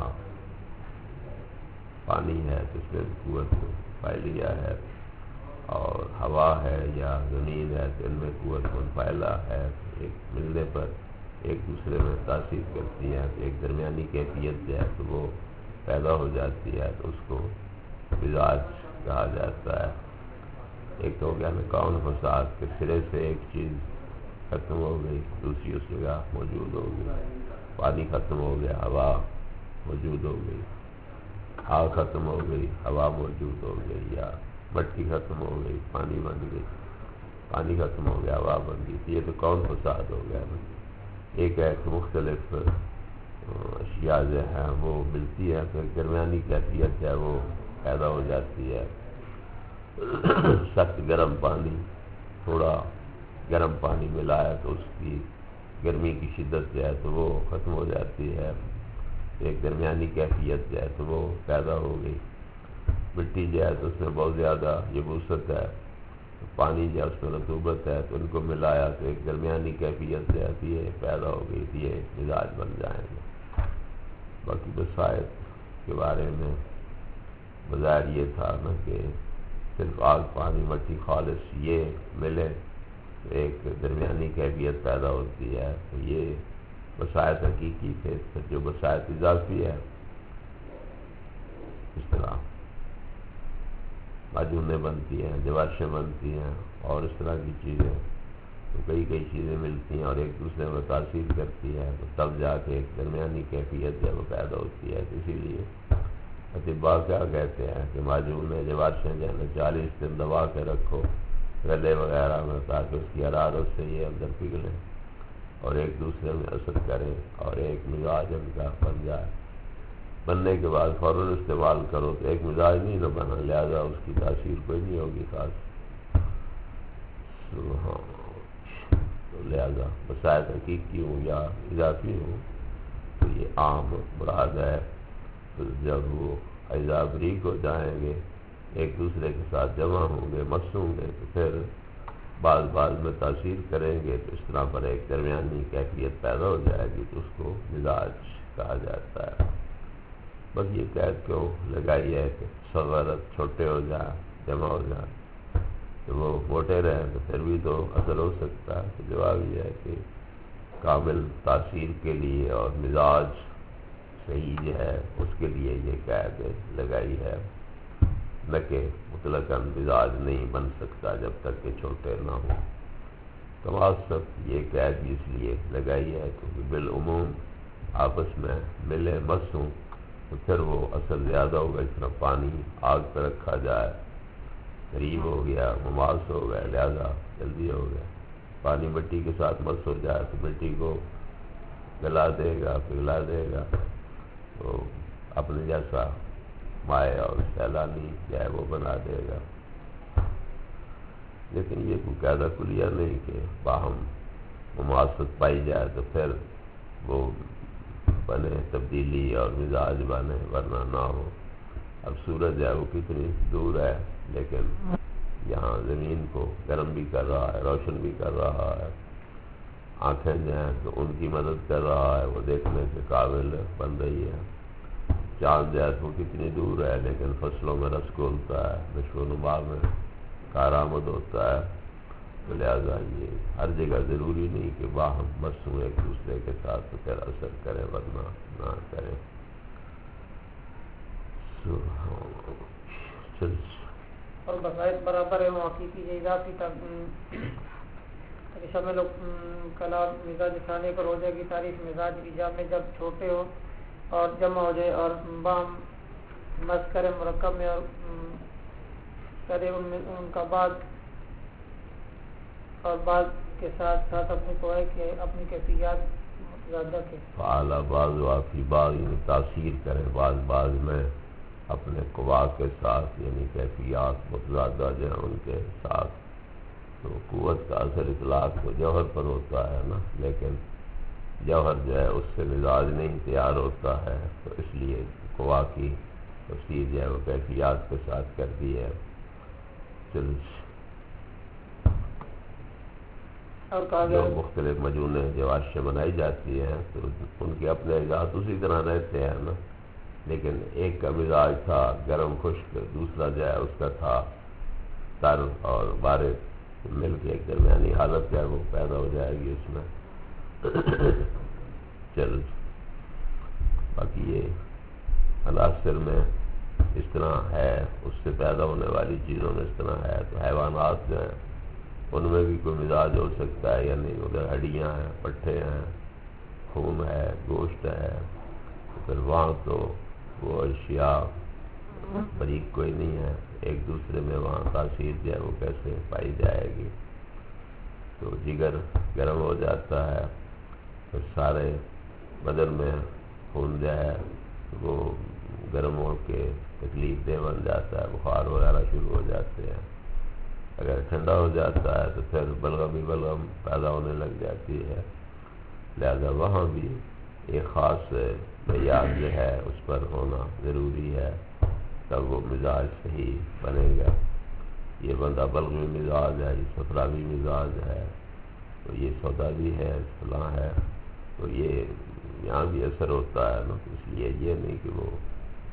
Speaker 2: پانی ہے تو اس میں بھی قوت فاعلیہ ہے، اور ہوا ہے یا زمین ہے تو ان میں قوت منفعلہ ہے، ایک ملنے پر ایک دوسرے میں تاثیر کرتی ہے، تو ایک درمیانی کیفیت جو ہے تو وہ پیدا ہو جاتی ہے، تو اس کو مزاج کہا جاتا ہے۔ ایک تو ہو گیا کون فساد کے سرے سے ایک چیز ختم ہو گئی، دوسری اس جگہ موجود ہو گئی، پانی ختم ہو گیا ہوا موجود ہو گئی، آگ ختم ہو گئی ہوا موجود ہو گئی، یا مٹی ختم ہو گئی پانی بن گئی، پانی ختم ہو گیا ہوا بن گئی، یہ تو کون فساد ہو گیا نا۔ ایک ہے کہ مختلف اشیاء جو ہیں وہ ملتی ہے تو ایک درمیانی کیفیت ہے وہ پیدا ہو جاتی ہے۔ سخت گرم پانی تھوڑا گرم پانی ملایا تو اس کی گرمی کی شدت جو ہے تو وہ ختم ہو جاتی ہے، ایک درمیانی کیفیت جو ہے تو وہ پیدا ہو گئی۔ مٹی جو ہے تو اس میں بہت زیادہ یبوست ہے، پانی جو ہے اس میں رطوبت ہے، تو ان کو ملایا تو ایک درمیانی کیفیت جو ہے تو یہ پیدا ہو گئی، تو یہ مزاج بن جائیں گے۔ باقی بصائر کے بارے میں بظاہر یہ تھا نا کہ صرف آگ پانی مٹی خالص یہ ملے ایک درمیانی کیفیت پیدا ہوتی ہے. تو یہ بساط حقیقی تھے، پھر جو بساط اضافی ہے اس طرح معجونیں بنتی ہیں، جواشیں بنتی ہیں اور اس طرح کی چیزیں، تو کئی چیزیں ملتی ہیں اور ایک دوسرے میں تاثیر کرتی ہے، تو تب جا کے ایک درمیانی کیفیت جو ہے وہ پیدا ہوتی ہے. تو اسی لیے اطباء کیا کہتے ہیں کہ معجون جواشیں جو ہے نا 40 دن دبا کے رکھو گلے وغیرہ میں، تاکہ اس کی حرارت سے یہ اندر پگھلیں اور ایک دوسرے میں اثر کریں اور ایک مزاج ان کا بن جائے. بننے کے بعد فوراً استعمال کرو تو ایک مزاج نہیں نہ بنا، لہذا اس کی تاثیر کوئی نہیں ہوگی خاص. تو لہذا بساط حقیقی ہوں یا اضافی ہوں تو یہ عام مراد ہے. تو جب وہ اجزاء بریک ہو جائیں گے، ایک دوسرے کے ساتھ جمع ہوں گے، مس ہوں گے، تو پھر بعض میں تاثیر کریں گے، تو اس طرح پر ایک درمیانی کیفیت پیدا ہو جائے گی، تو اس کو مزاج کہا جاتا ہے. بس یہ قید کیوں لگائی ہے کہ صغرت چھوٹے ہو جائیں، جمع ہو جائیں، تو وہ موٹے رہیں تو پھر بھی تو اثر ہو سکتا ہے. تو جواب یہ ہے کہ کامل تاثیر کے لیے اور مزاج صحیح جو ہے اس کے لیے یہ قید لگائی ہے، نہ کہ مطلقاً مزاج نہیں بن سکتا جب تک کہ چھوٹے نہ ہوں. تماسب یہ قید اس لیے لگائی ہے کیونکہ بالعموم آپس میں ملے مس ہوں تو پھر وہ اثر زیادہ ہوگا. اس طرح پانی آگ پہ رکھا جائے، قریب ہو گیا، مماس ہو گیا، لہذا جلدی ہو گیا. پانی مٹی کے ساتھ مس ہو جائے تو مٹی کو گلا دے گا، پگھلا دے گا، تو اپنے جیسا مائع اور سیلانی جو ہے وہ بنا دے گا. لیکن یہ کوئی قاعدہ کلیہ نہیں کہ باہم مماثلت پائی جائے تو پھر وہ بنے تبدیلی اور مزاج بنے، ورنہ نہ ہو. اب سورج ہے وہ کتنی دور ہے، لیکن یہاں زمین کو گرم بھی کر رہا ہے، روشن بھی کر رہا ہے. آنکھیں جو ہیں تو ان کی مدد کر رہا ہے، وہ دیکھنے کے قابل بن رہی ہے. چاند جو ہے وہ کتنی دور ہے، لیکن فصلوں میں رس گھولتا ہے، نشو و نما میں کارآمد ہوتا ہے. تو لہٰذا یہ ہر جگہ ضروری نہیں کہ باہم مسوں ایک دوسرے کے ساتھ تو پھر اثر کرے، ورنہ نہ کرے.
Speaker 1: اور بسائط برابر ہے حقیقی اضافی شامل کلام مزاج ثانی پر ہو جائے گی. تعریف مزاج ایجاب میں جب چھوٹے ہو اور جمع ہو جائے اور بام مس کرے مرکب میں اور کرے ان کا بعد اور بعض کے ساتھ اپنی کیفیات زیادہ کے
Speaker 2: اعلیٰ بعض وافی بعض یعنی تاثیر کرے بعض میں اپنے قوا کے ساتھ، یعنی کیفیات متضادہ جو ہیں ان کے ساتھ. تو قوت کا اثر اطلاق تو جوہر پر ہوتا ہے نا، لیکن جوہر جو ہے اس سے مزاج نہیں تیار ہوتا ہے. تو اس لیے قوا کی تفسیر جو ہے وہ کیفیات کے ساتھ کر دی ہے. جو مختلف مجونیں جو اشیاء بنائی جاتی ہیں تو ان کے اپنے اجزاء اسی طرح رہتے ہیں نا، لیکن ایک کا مزاج تھا گرم خشک، دوسرا جو ہے اس کا تھا تر اور بارد، مل کے ایک درمیانی حالت جو ہے وہ پیدا ہو جائے گی اس میں. باقی یہ عناصر میں اس طرح ہے، اس سے پیدا ہونے والی چیزوں میں اس طرح ہے. تو حیوانات جو ہیں ان میں بھی کوئی مزاج ہو سکتا ہے یا نہیں، ادھر ہڈیاں ہیں، پٹھے ہیں، خون ہے، گوشت ہے، تو پھر وہاں تو وہ اشیاء بریک کوئی نہیں ہے، ایک دوسرے میں وہاں تاثیر جو ہے وہ کیسے پائی جائے گی. تو جگر گرم ہو جاتا ہے، پھر سارے بدن میں خون جو ہے وہ گرم ہو کے تکلیف دہ بن جاتا ہے، بخار وغیرہ شروع ہو جاتے ہیں. اگر ٹھنڈا ہو جاتا ہے تو پھر بلغم پیدا ہونے لگ جاتی ہے. لہذا وہاں بھی ایک خاص معیار جو ہے اس پر ہونا ضروری ہے، تب وہ مزاج صحیح بنے گا. یہ بندہ بلغمی مزاج ہے، یہ صفراوی مزاج ہے، تو یہ سوداوی ہے، فلاں ہے، تو یہ یہاں بھی اثر ہوتا ہے نا. اس لیے یہ نہیں کہ وہ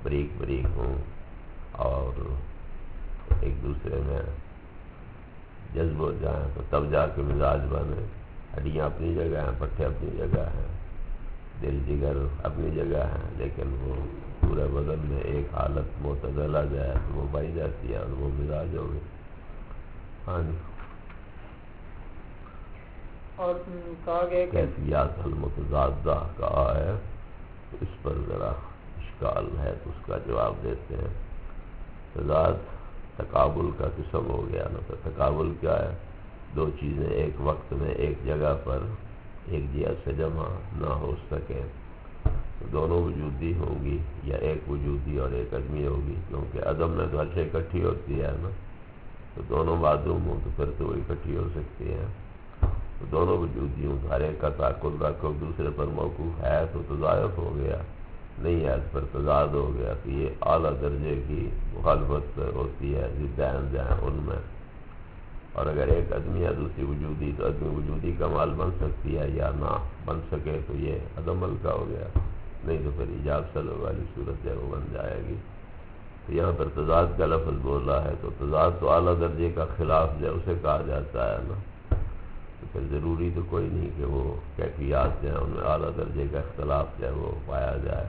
Speaker 2: بریک ہوں اور ایک دوسرے میں جذب ہو جائیں تو تب جا کے مزاج بنے. ہڈیاں اپنی جگہ ہیں، پٹھے اپنی جگہ ہیں، دل جگر اپنی جگہ ہیں، لیکن وہ پورے بدن میں ایک حالت معتدل آ جائے تو وہ پائی جاتی ہے اور وہ مزاج ہو گئی. ہاں جی.
Speaker 1: اور کہا گیا کہ
Speaker 2: کیفیات المتضادہ کہا ہے، تو اس پر ذرا اشکال ہے تو اس کا جواب دیتے ہیں. تضاد تقابل کا قسم ہو گیا نا. تو تقابل کیا ہے؟ دو چیزیں ایک وقت میں ایک جگہ پر ایک جہت سے جمع نہ ہو سکیں تو دونوں وجودی ہوں گی، یا ایک وجودی اور ایک عدمی ہوگی، کیونکہ عدم میں تو ہر شے اکٹھی ہوتی ہے نا. تو دونوں معدوم ہوں تو پھر تو وہ اکٹھی ہو سکتی ہیں. تو دونوں وجودی ہوں تو ہر ایک کا تعاقل رکھو دوسرے پر موقوف ہے تو تضاد ہو گیا، نہیں ہے اس پر تضاد ہو گیا. تو یہ اعلیٰ درجے کی مخالفت ہوتی ہے ضدین جو ہیں ان میں. اور اگر ایک عدمی ہے دوسری وجودی تو عدمی وجودی کمال بن سکتی ہے، یا نہ بن سکے تو یہ عدم کا ہو گیا، نہیں تو پھر ایجاب سلب والی صورت ہے وہ بن جائے گی. تو یہاں پر تضاد کا لفظ بول رہا ہے تو تضاد تو اعلیٰ درجے کا خلاف جو ہے اسے کہا جاتا ہے نا. تو پھر ضروری تو کوئی نہیں کہ وہ کیفیات جو ہیں ان میں اعلیٰ درجے کا اختلاف جو ہے وہ پایا جائے.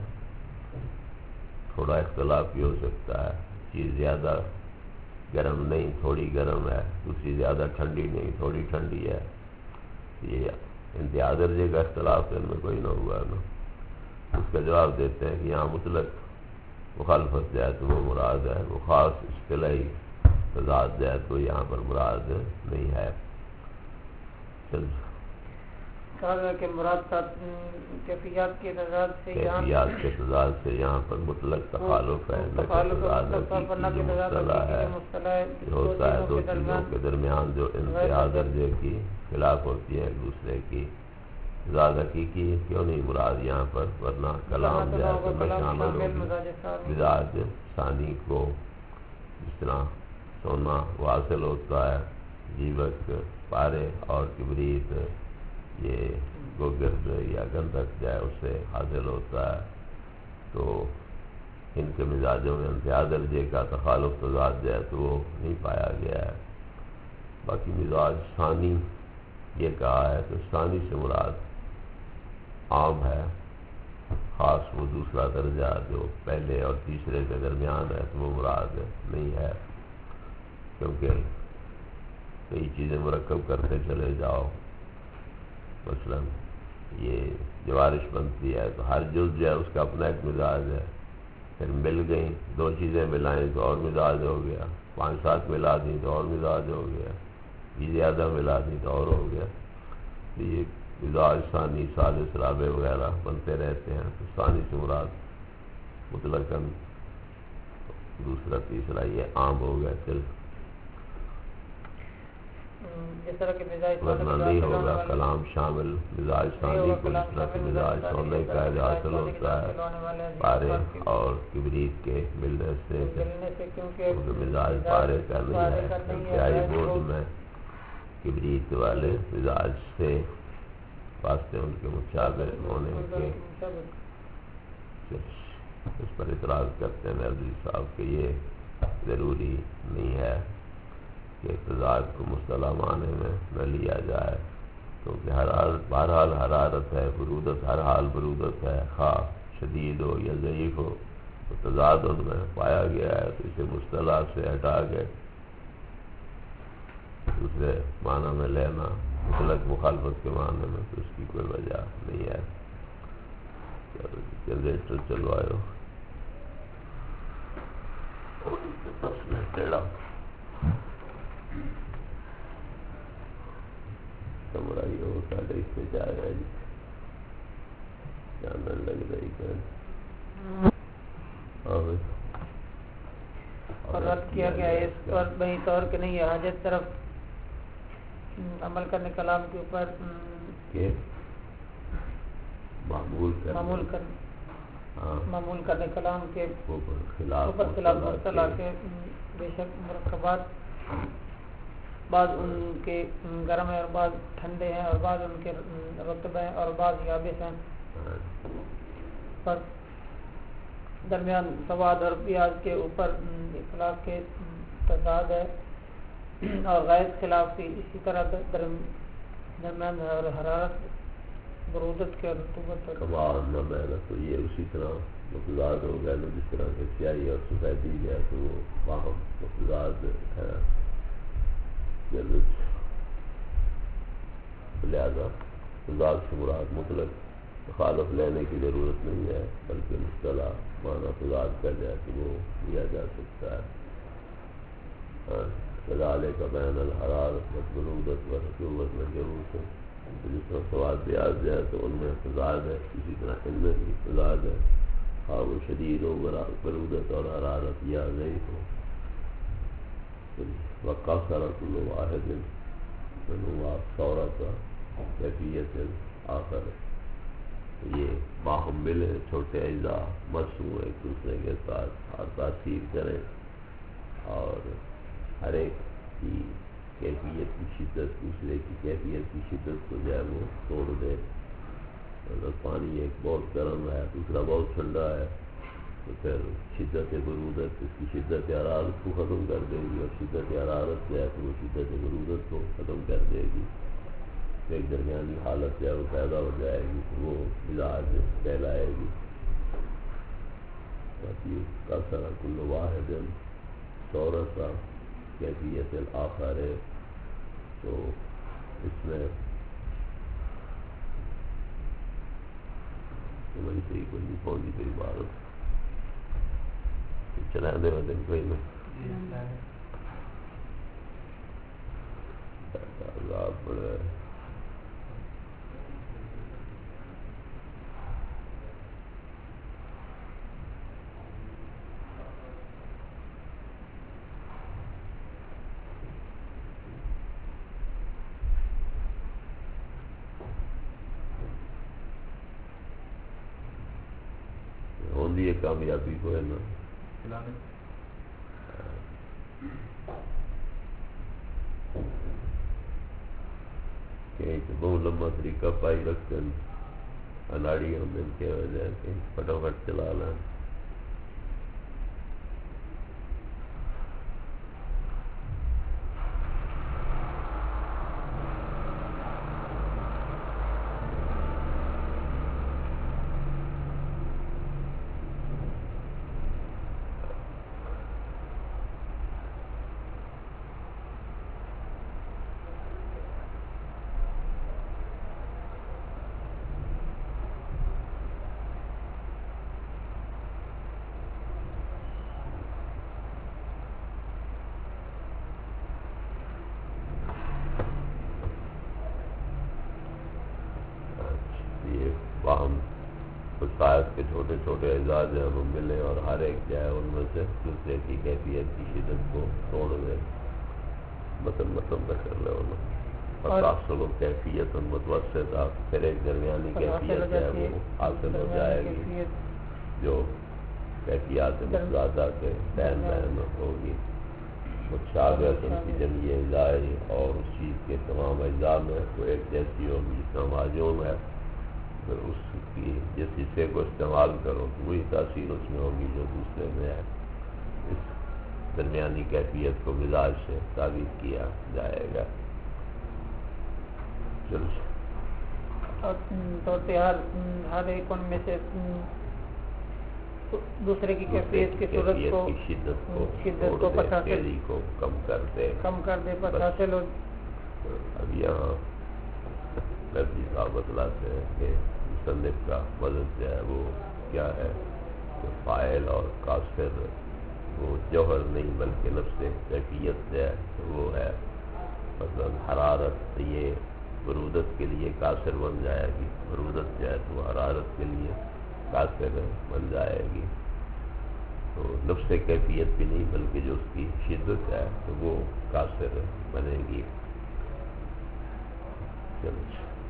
Speaker 2: تھوڑا اختلاف بھی ہو سکتا ہے، چیز زیادہ گرم نہیں تھوڑی گرم ہے، دوسری زیادہ ٹھنڈی نہیں تھوڑی ٹھنڈی ہے. یہ انتہا درجے کا اختلاف ان میں کوئی نہ ہوا نا. اس کا جواب دیتے ہیں کہ یہاں مطلق مخالفت جو ہے تو وہ مراد ہے، وہ خاص اصطلاحی تضاد جو ہے تو یہاں پر مراد نہیں ہے. چل
Speaker 1: کہا گیا کہ مراد تھا کیفیات کے تضاد سے
Speaker 2: کیفیات کے تضاد سے یہاں پر مطلق تخالف ہے، نہ کہ تضاد حقیقی جو مصطلح ہے. یہ ہوتا ہے دو چیزوں کے درمیان جو انتہا درجے کی خلاف ہوتی ہے ایک دوسرے کی. تضاد حقیقی کیوں نہیں مراد یہاں پر، ورنہ کلام جو ہے تو میں شامل ہوگی مزاج ثانی کو. جس طرح سونا وہ حاصل ہوتا ہے، جیوک پارے اور کبریت یہ گوگرد یا گندھک جو ہے اس سے حاصل ہوتا ہے. تو ان کے مزاجوں میں انتہا درجے کا تخالف تضاد جو ہے تو وہ نہیں پایا گیا ہے. باقی مزاج ثانی یہ کہا ہے تو ثانی سے مراد عام ہے، خاص وہ دوسرا درجہ جو پہلے اور تیسرے کے درمیان ہے تو وہ مراد نہیں ہے. کیونکہ کئی چیزیں مرکب کرتے چلے جاؤ، مثلا یہ جوارش بنتی ہے تو ہر جز جو ہے اس کا اپنا ایک مزاج ہے. پھر مل گئیں دو چیزیں ملائیں تو اور مزاج ہو گیا، 5-7 ملا دیں تو اور مزاج ہو گیا، یہ زیادہ ملا دیں تو اور ہو گیا. تو یہ مزاج ثانی ثالث رابع وغیرہ بنتے رہتے ہیں. تو ثانی سے مراد مطلقاً دوسرا تیسرا یہ عام ہو گیا. چل
Speaker 1: جس طرح کے مزاج
Speaker 2: ورنہ نہیں ہوگا کلام شامل مزاج ثانی کو. جس طرح کے مزاج سونے کا حاصل ہوتا ہے پارے اور کبریت کے ملنے سے، کیونکہ مزاج پارے کا نہیں ہے. انتہائی بود میں کبریت والے مزاج سے واسطے ان کے مشابہ ہونے کے اس پر اعتراض کرتے ہیں نظری صاحب کہ یہ ضروری نہیں ہے کہ تضاد کو مصطلح معنی میں نہ لیا جائے، کیونکہ بہرحال حرارت ہے، برودت ہر حال برودت ہے، خواہ شدید ہو یا ضعیف ہو تو تضاد ان میں پایا گیا ہے. تو اسے مصطلح سے ہٹا کے دوسرے معنی میں لینا مطلق مخالفت کے معنی میں تو اس کی کوئی وجہ نہیں ہے. جنریٹر چلوائے کمرہ یہ ہوتا ہے اس میں جا رہا ہے جی جانا لگ رہی کہ
Speaker 1: اور رد کیا گیا ہے اس پر بہی طور کہ نہیں ہے حاجت طرف عمل کرنے کلام کے اوپر
Speaker 2: کہ معمول
Speaker 1: کرنے کلام کے اوپر خلاف مصطلح کے بے شک مرکبات بعض ان کے گرم ہیں اور بعض ٹھنڈے ہیں اور بعض ان کے رطب ہیں اور بعض یابس ہیں. پر درمیان سواد اور پیاز کے اوپر اخلاق کے تضاد ہے. اور غیر خلاف سے اسی طرح درمیان حرارت برودت کے رطوبت
Speaker 2: کمال نہ محنت تو یہ اسی طرح مفضات ہو گئے نا، جس طرح کہ سیاہی اور سفیدی ہے تو وہ باہم مفضات ہے، لہذا مفضات سے مراد مطلق مخالف لینے کی ضرورت نہیں ہے، بلکہ مصطلح معنی مفضات کا جائے تو وہ لیا جا سکتا ہے۔ كذلك بين الحرارة والبرودة والرطوبة والجلوس، جس طرح سواد بیاض ہے تو ان میں تضاد ہے، اسی طرح ان میں بھی تضاد ہے، اور وہ شدید ہو برودت اور حرارت یا ضعیف ہو۔ وقصر كل واحد منهما صورة كيفية الآخر، یہ باہم ملے چھوٹے اجزاء مرسوم ایک دوسرے کے ساتھ اور تاثیر کریں، اور ہر ایک کی کیفیت کی شدت دوسرے کی کیفیت کی شدت کو جو ہے وہ توڑ دے۔ اگر پانی ایک بہت گرم ہے دوسرا بہت ٹھنڈا ہے تو پھر شدت برودت اس کی شدت حرارت کو ختم کر دے گی، اور شدت حرارت جو ہے تو وہ شدت برودت کو ختم کر دے گی، ایک درمیانی حالت جو ہے وہ پیدا ہو جائے گی، وہ مزاج کہلائے گی۔ کثر کل واحد صورت کیفیت الآخر ہے، تو اس میں وہی صحیح کوئی نہیں پہنچی کوئی عبارت چلائیں دے دن کوئی میں عذاب پڑے۔ ہوندی ہے کامیابی کو ہے نا کہ ایک بہت لمبا طریقہ پائی رکھتے ہیں اناڑی ہم ان کے وجہ کہ فٹافٹ چلا لیں۔ باہم خصائص کے چھوٹے چھوٹے اعزاز ہیں ہم ملیں اور ہر ایک جائے ان میں سے دوسرے کی کیفیت کی شدت کو توڑ دے۔ مطلب کر لے انہوں و کیفیت متوسط پھر ایک درمیانی کیفیت ہے وہ حاصل ہو جائے گی، جو کیفیات متضادہ کے بین ہوگی۔ متشابہ ان کی جمعی اجزائی اور اس چیز کے تمام اجزاء میں وہ ایک جیسی ہوگی، جس کا معجون ہے پھر اس کی جس حصے کو استعمال کرو وہی تاثیر اس میں ہوگی جو دوسرے میں ہے۔ اس درمیانی کیفیت کو مزاج سے تعبیر کیا جائے گا۔ چلو
Speaker 1: تو ہر ایک ان میں سے دوسرے کی کیفیت کی صورت کو
Speaker 2: شدت کو
Speaker 1: پتہ
Speaker 2: تیزی کو کم کر دے
Speaker 1: پتہ چلو۔
Speaker 2: اب یہاں لفظی صاحب بتلاتے ہیں کہ مصنف کا مدد جو ہے وہ کیا ہے کہ فاعل اور قاصر وہ جوہر نہیں بلکہ نفس کیفیت جو ہے وہ ہے، مثلا حرارت یہ برودت کے لیے قاصر بن جائے گی، برودت جو ہے تو حرارت کے لیے قاصر بن جائے گی، تو نفس کیفیت بھی نہیں بلکہ جو اس کی شدت ہے تو وہ قاصر بنے گی۔ چلو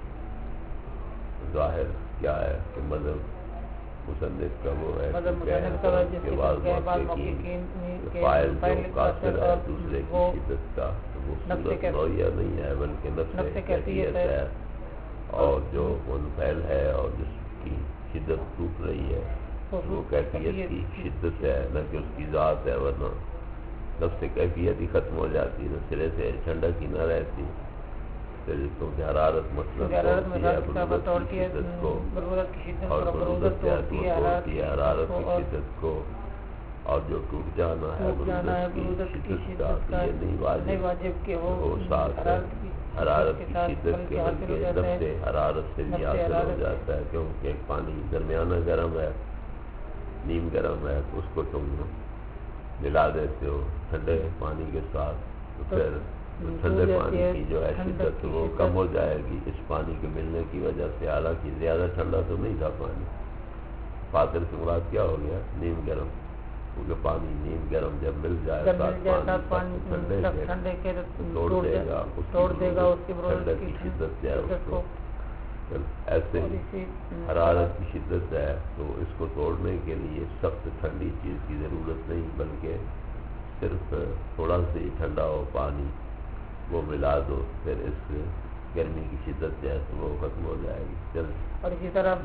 Speaker 2: ظاہر کیا ہے کہ مذہب مصنف کا وہ ہے کہ بعض موقع کی فاعل جو قاصر ہے دوسرے کی شدت کا تو وہ صورت نوعیہ نہیں ہے بلکہ نفس کیفیت ہے، اور جو منفعل ہے اور جس کی شدت ٹوٹ رہی ہے وہ کیفیت کی شدت ہے نہ کہ اس کی ذات ہے، ورنہ نفس کیفیت ہی ختم ہو جاتی ہے، سرے سے ٹھنڈک ہی نہ رہتی، پھر کیونکہ حرارت مثلاً توڑتی ہے برودت کی شدت کو، اور برودت توڑتی ہے حرارت کی شدت کو، اور جو ٹوٹ جانا ہے برودت کی شدت کا، یہ نہیں واجب کہ ہو ساتھ حرارت کی شدت کے، بلکہ نفس حرارت سے بھی حاصل ہو جاتا ہے، کیونکہ ایک پانی درمیانہ گرم ہے، نیم گرم ہے، تو اس کو تم ملا دیتے ہو ٹھنڈے پانی کے ساتھ، تو پھر ٹھنڈے پانی کی جو ہے شدت وہ کم ہو جائے گی اس پانی کے ملنے کی وجہ سے، حالانکہ زیادہ ٹھنڈا تو نہیں تھا پانی، فاطر سے مراد کیا ہو گیا؟ نیم گرم، کیونکہ پانی نیم گرم جب مل جائے پانی ٹھنڈے کے توڑ دے گا اس کی ٹھنڈک کی شدت جو ہے اس کو، ایسے ہی حرارت کی شدت ہے تو اس کو توڑنے کے لیے سخت ٹھنڈی چیز کی ضرورت نہیں، بلکہ صرف تھوڑا سا ہی ٹھنڈا ہو پانی وہ ملا دو، پھر اس گرمی کی شدت جو ہے تو وہ ختم ہو جائے گی۔
Speaker 1: اور اسی طرح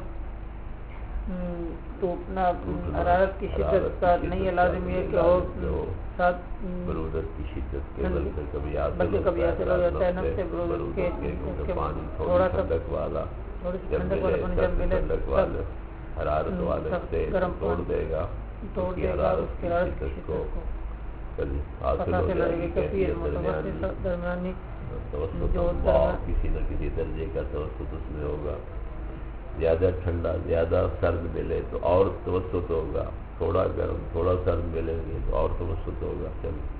Speaker 1: ٹوٹنا حرارت کی شدت کا نہیں ہے لازم یہ کہ ہو ساتھ برودت
Speaker 2: کی شدت کے، بلکہ کبھی
Speaker 1: حاصل ہو جاتا ہے نفس برودت کے
Speaker 2: پانی
Speaker 1: تھوڑا سا
Speaker 2: ٹھنڈک والا
Speaker 1: ٹھنڈک والا پانی جب ملے
Speaker 2: حرارت والے سے توڑ دے گا
Speaker 1: اس کی حرارت کی شدت کو،
Speaker 2: حاصل ہو جائے گی کیفیت
Speaker 1: درمیانی
Speaker 2: کسی نہ کسی درجے کا توسط اس میں ہوگا، زیادہ ٹھنڈا زیادہ سرد ملے تو اور توسط ہوگا، تھوڑا گرم تھوڑا سرد ملیں گے تو اور توسط ہوگا،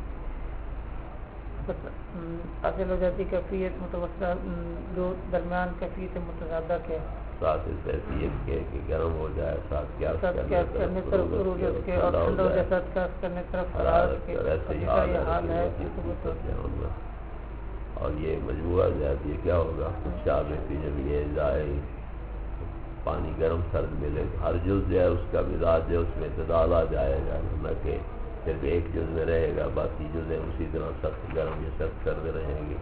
Speaker 1: حاصل ہو جاتی کیفیت متوسطہ جو درمیان کیفیت متضادہ کے
Speaker 2: ساتھ اس حیثیت کے کہ گرم ہو جائے، ساتھ قیاس
Speaker 1: کرنے طرف برودت کے، اور ٹھنڈا ہو جائے ساتھ قیاس کرنے طرف حرارت کے،
Speaker 2: ایسے ہی حال ہے اور یہ مجموعہ جو ہے یہ کیا ہوگا؟ شابہ کی جب یہ جائے پانی گرم سرد ملے، ہر جز جو ہے اس کا مزاج ہے اس میں اعتدال آ جائے گا، نہ کہ صرف ایک جز میں رہے گا باقی جزیں اسی طرح سخت گرم یا سخت سرد رہیں گے۔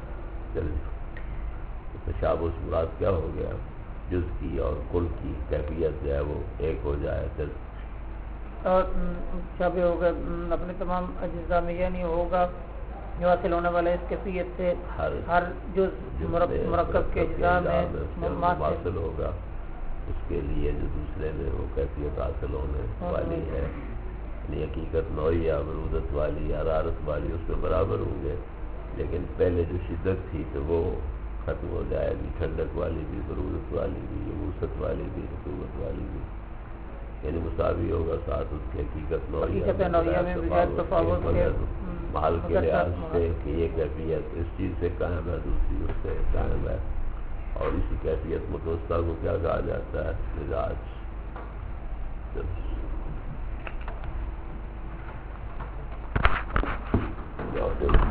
Speaker 2: تشابہ سے مراد کیا ہو گیا؟ جز کی اور کل کی کیفیت جو ہے وہ ایک ہو جائے،
Speaker 1: اور شابہ ہوگا اپنے تمام اجزاء میں، یعنی ہوگا جو حاصل ہونے والا اس کیفیت سے ہر جز مرکب کے اجزاء میں
Speaker 2: حاصل ہوگا، اس کے لیے جو دوسرے میں وہ کیفیت حاصل ہونے والی ہے، یعنی حقیقت نوعیہ برودت والی حرارت والی اس میں برابر ہوں گے، لیکن پہلے جو شدت تھی تو وہ ختم ہو جائے گی، ٹھنڈک والی بھی برودت والی بھی وسعت والی بھی رطوبت والی بھی، یعنی مساوی ہوگا ساتھ اس کی حقیقت نوعیہ میں بغیر تفاوت کے محل کے لحاظ سے کہ یہ کیفیت اس چیز سے قائم ہے دوسری اس سے قائم ہے، اور اسی کیفیت متوسطہ کو کیا کہا جاتا ہے؟ مزاج۔